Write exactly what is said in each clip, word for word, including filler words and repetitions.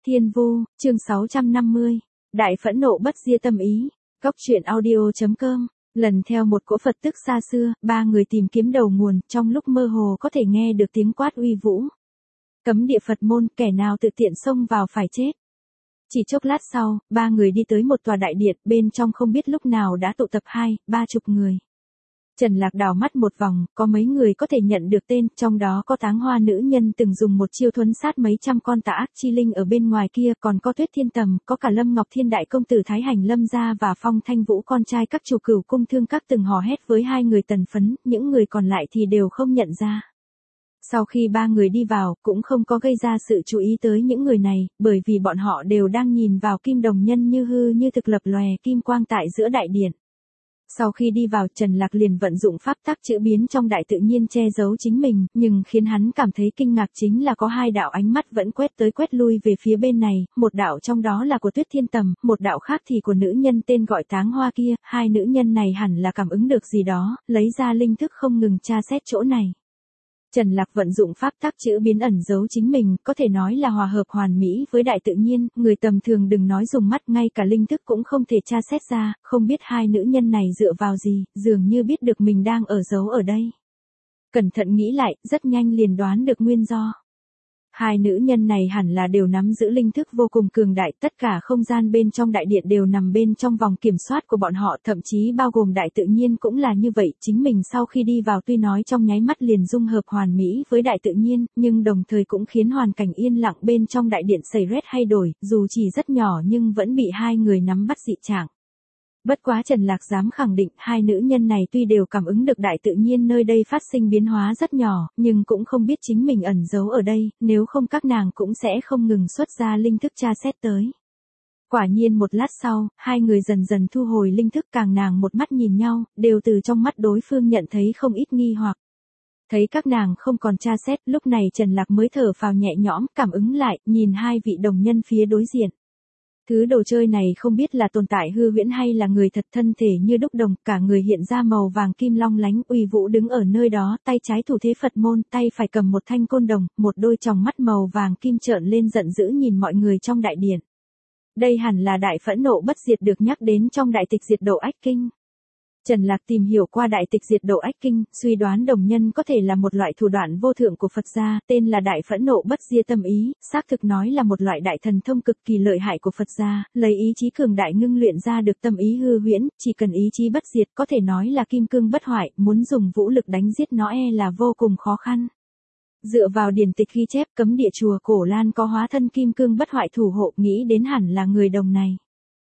Thiên Vu, chương sáu trăm năm mươi. Đại phẫn nộ bất diệt tâm ý. Cốc truyện audio chấm com. Lần theo một cỗ Phật tức xa xưa, ba người tìm kiếm đầu nguồn, trong lúc mơ hồ có thể nghe được tiếng quát uy vũ. Cấm địa Phật môn, kẻ nào tự tiện xông vào phải chết. Chỉ chốc lát sau, ba người đi tới một tòa đại điện, bên trong không biết lúc nào đã tụ tập hai, ba chục người. Trần Lạc đảo mắt một vòng, có mấy người có thể nhận được tên, trong đó có Táng Hoa nữ nhân từng dùng một chiêu thuấn sát mấy trăm con tà ác chi linh ở bên ngoài kia, còn có Tuyết Thiên Tầm, có cả Lâm Ngọc Thiên đại công tử Thái Hành Lâm gia và Phong Thanh Vũ con trai các chủ Cửu Cung Thương các từng hò hét với hai người tần phấn, những người còn lại thì đều không nhận ra. Sau khi ba người đi vào, cũng không có gây ra sự chú ý tới những người này, bởi vì bọn họ đều đang nhìn vào kim đồng nhân như hư như thực lập lòe kim quang tại giữa đại điện. Sau khi đi vào, Trần Lạc liền vận dụng pháp tắc chữ biến trong đại tự nhiên che giấu chính mình, nhưng khiến hắn cảm thấy kinh ngạc chính là có hai đạo ánh mắt vẫn quét tới quét lui về phía bên này, một đạo trong đó là của Tuyết Thiên Tầm, một đạo khác thì của nữ nhân tên gọi Táng Hoa kia, hai nữ nhân này hẳn là cảm ứng được gì đó, lấy ra linh thức không ngừng tra xét chỗ này. Trần Lạc vận dụng pháp tắc chữ biến ẩn giấu chính mình, có thể nói là hòa hợp hoàn mỹ với đại tự nhiên, người tầm thường đừng nói dùng mắt, ngay cả linh thức cũng không thể tra xét ra, không biết hai nữ nhân này dựa vào gì, dường như biết được mình đang ở giấu ở đây. Cẩn thận nghĩ lại, rất nhanh liền đoán được nguyên do. Hai nữ nhân này hẳn là đều nắm giữ linh thức vô cùng cường đại, tất cả không gian bên trong đại điện đều nằm bên trong vòng kiểm soát của bọn họ, thậm chí bao gồm đại tự nhiên cũng là như vậy, chính mình sau khi đi vào tuy nói trong nháy mắt liền dung hợp hoàn mỹ với đại tự nhiên, nhưng đồng thời cũng khiến hoàn cảnh yên lặng bên trong đại điện xảy rét hay đổi, dù chỉ rất nhỏ nhưng vẫn bị hai người nắm bắt dị trạng. Bất quá Trần Lạc dám khẳng định, hai nữ nhân này tuy đều cảm ứng được đại tự nhiên nơi đây phát sinh biến hóa rất nhỏ, nhưng cũng không biết chính mình ẩn giấu ở đây, nếu không các nàng cũng sẽ không ngừng xuất ra linh thức tra xét tới. Quả nhiên một lát sau, hai người dần dần thu hồi linh thức, càng nàng một mắt nhìn nhau, đều từ trong mắt đối phương nhận thấy không ít nghi hoặc. Thấy các nàng không còn tra xét, lúc này Trần Lạc mới thở phào nhẹ nhõm, cảm ứng lại, nhìn hai vị đồng nhân phía đối diện. Thứ đồ chơi này không biết là tồn tại hư huyễn hay là người thật, thân thể như đúc đồng, cả người hiện ra màu vàng kim long lánh, uy vũ đứng ở nơi đó, tay trái thủ thế Phật môn, tay phải cầm một thanh côn đồng, một đôi tròng mắt màu vàng kim trợn lên giận dữ nhìn mọi người trong đại điện. Đây hẳn là đại phẫn nộ bất diệt được nhắc đến trong đại tịch diệt độ ách kinh. Trần Lạc tìm hiểu qua đại tịch diệt độ ách kinh, suy đoán đồng nhân có thể là một loại thủ đoạn vô thượng của Phật gia, tên là đại phẫn nộ bất diệt tâm ý, xác thực nói là một loại đại thần thông cực kỳ lợi hại của Phật gia, lấy ý chí cường đại ngưng luyện ra được tâm ý hư huyễn, chỉ cần ý chí bất diệt có thể nói là kim cương bất hoại, muốn dùng vũ lực đánh giết nó e là vô cùng khó khăn. Dựa vào điển tịch ghi chép, cấm địa chùa Cổ Lan có hóa thân kim cương bất hoại thủ hộ, nghĩ đến hẳn là người đồng này.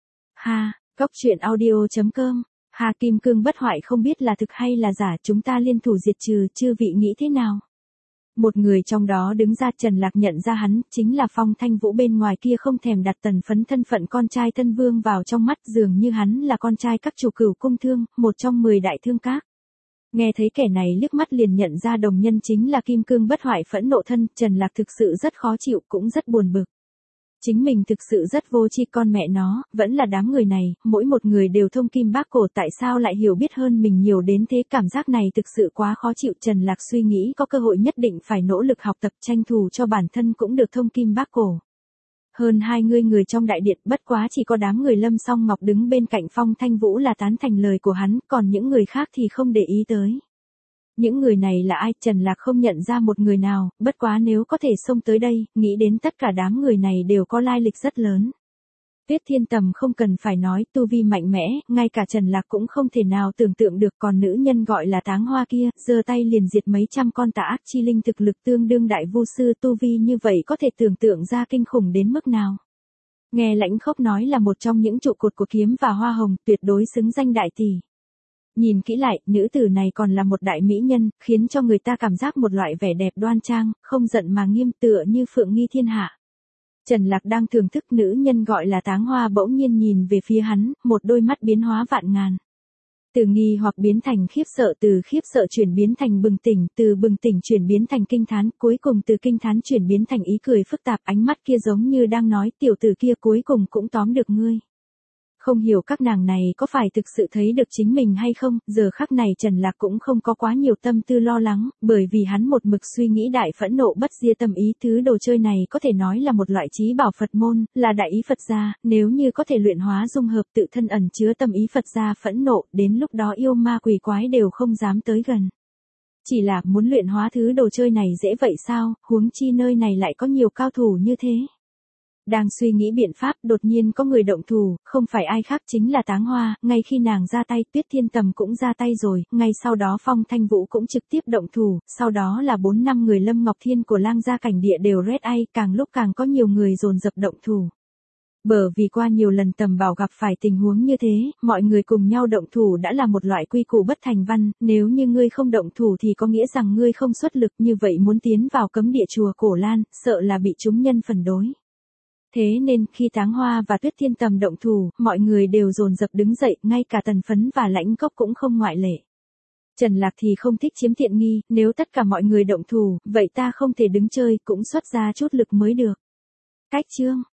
Ha, cốc truyện audio chấm com. Hà kim cương bất hoại không biết là thực hay là giả, chúng ta liên thủ diệt trừ, chư vị nghĩ thế nào? Một người trong đó đứng ra, Trần Lạc nhận ra hắn, chính là Phong Thanh Vũ bên ngoài kia không thèm đặt tần phấn thân phận con trai Tân Vương vào trong mắt, dường như hắn là con trai các chủ Cửu Cung Thương, một trong mười đại thương các. Nghe thấy kẻ này liếc mắt liền nhận ra đồng nhân chính là kim cương bất hoại phẫn nộ thân, Trần Lạc thực sự rất khó chịu, cũng rất buồn bực. Chính mình thực sự rất vô tri, con mẹ nó, vẫn là đám người này, mỗi một người đều thông kim bác cổ, tại sao lại hiểu biết hơn mình nhiều đến thế, cảm giác này thực sự quá khó chịu. Trần Lạc suy nghĩ có cơ hội nhất định phải nỗ lực học tập, tranh thủ cho bản thân cũng được thông kim bác cổ. Hơn hai mươi người trong đại điện, bất quá chỉ có đám người Lâm Song Ngọc đứng bên cạnh Phong Thanh Vũ là tán thành lời của hắn, còn những người khác thì không để ý tới. Những người này là ai, Trần Lạc không nhận ra một người nào, bất quá nếu có thể xông tới đây, nghĩ đến tất cả đám người này đều có lai lịch rất lớn. Tuyết Thiên Tầm không cần phải nói, tu vi mạnh mẽ, ngay cả Trần Lạc cũng không thể nào tưởng tượng được, còn nữ nhân gọi là Táng Hoa kia, giơ tay liền diệt mấy trăm con tà ác chi linh, thực lực tương đương đại vu sư, tu vi như vậy có thể tưởng tượng ra kinh khủng đến mức nào. Nghe Lãnh Khốc nói là một trong những trụ cột của Kiếm và Hoa Hồng, tuyệt đối xứng danh đại tỷ. Nhìn kỹ lại, nữ tử này còn là một đại mỹ nhân, khiến cho người ta cảm giác một loại vẻ đẹp đoan trang, không giận mà nghiêm, tựa như phượng nghi thiên hạ. Trần Lạc đang thưởng thức, nữ nhân gọi là Táng Hoa bỗng nhiên nhìn về phía hắn, một đôi mắt biến hóa vạn ngàn. Từ nghi hoặc biến thành khiếp sợ, từ khiếp sợ chuyển biến thành bừng tỉnh, từ bừng tỉnh chuyển biến thành kinh thán, cuối cùng từ kinh thán chuyển biến thành ý cười phức tạp, ánh mắt kia giống như đang nói, tiểu tử kia cuối cùng cũng tóm được ngươi. Không hiểu các nàng này có phải thực sự thấy được chính mình hay không, giờ khắc này Trần Lạc cũng không có quá nhiều tâm tư lo lắng, bởi vì hắn một mực suy nghĩ đại phẫn nộ bất diệt tâm ý, thứ đồ chơi này có thể nói là một loại trí bảo Phật môn, là đại ý Phật gia, nếu như có thể luyện hóa dung hợp tự thân ẩn chứa tâm ý Phật gia phẫn nộ, đến lúc đó yêu ma quỷ quái đều không dám tới gần. Chỉ là muốn luyện hóa thứ đồ chơi này dễ vậy sao, huống chi nơi này lại có nhiều cao thủ như thế. Đang suy nghĩ biện pháp, đột nhiên có người động thủ, không phải ai khác chính là Táng Hoa, ngay khi nàng ra tay, Tuyết Thiên Tầm cũng ra tay rồi, ngay sau đó Phong Thanh Vũ cũng trực tiếp động thủ, sau đó là bốn năm người Lâm Ngọc Thiên của Lang gia cảnh địa đều red ai, càng lúc càng có nhiều người dồn dập động thủ. Bởi vì qua nhiều lần Tầm Bảo gặp phải tình huống như thế, mọi người cùng nhau động thủ đã là một loại quy củ bất thành văn, nếu như ngươi không động thủ thì có nghĩa rằng ngươi không xuất lực, như vậy muốn tiến vào cấm địa chùa Cổ Lan, sợ là bị chúng nhân phản đối. Thế nên khi Táng Hoa và Tuyết Thiên Tầm động thủ, mọi người đều dồn dập đứng dậy, ngay cả Tần Phấn và Lãnh Cốc cũng không ngoại lệ. Trần Lạc thì không thích chiếm tiện nghi, nếu tất cả mọi người động thủ, vậy ta không thể đứng chơi, cũng xuất ra chút lực mới được. Cách chương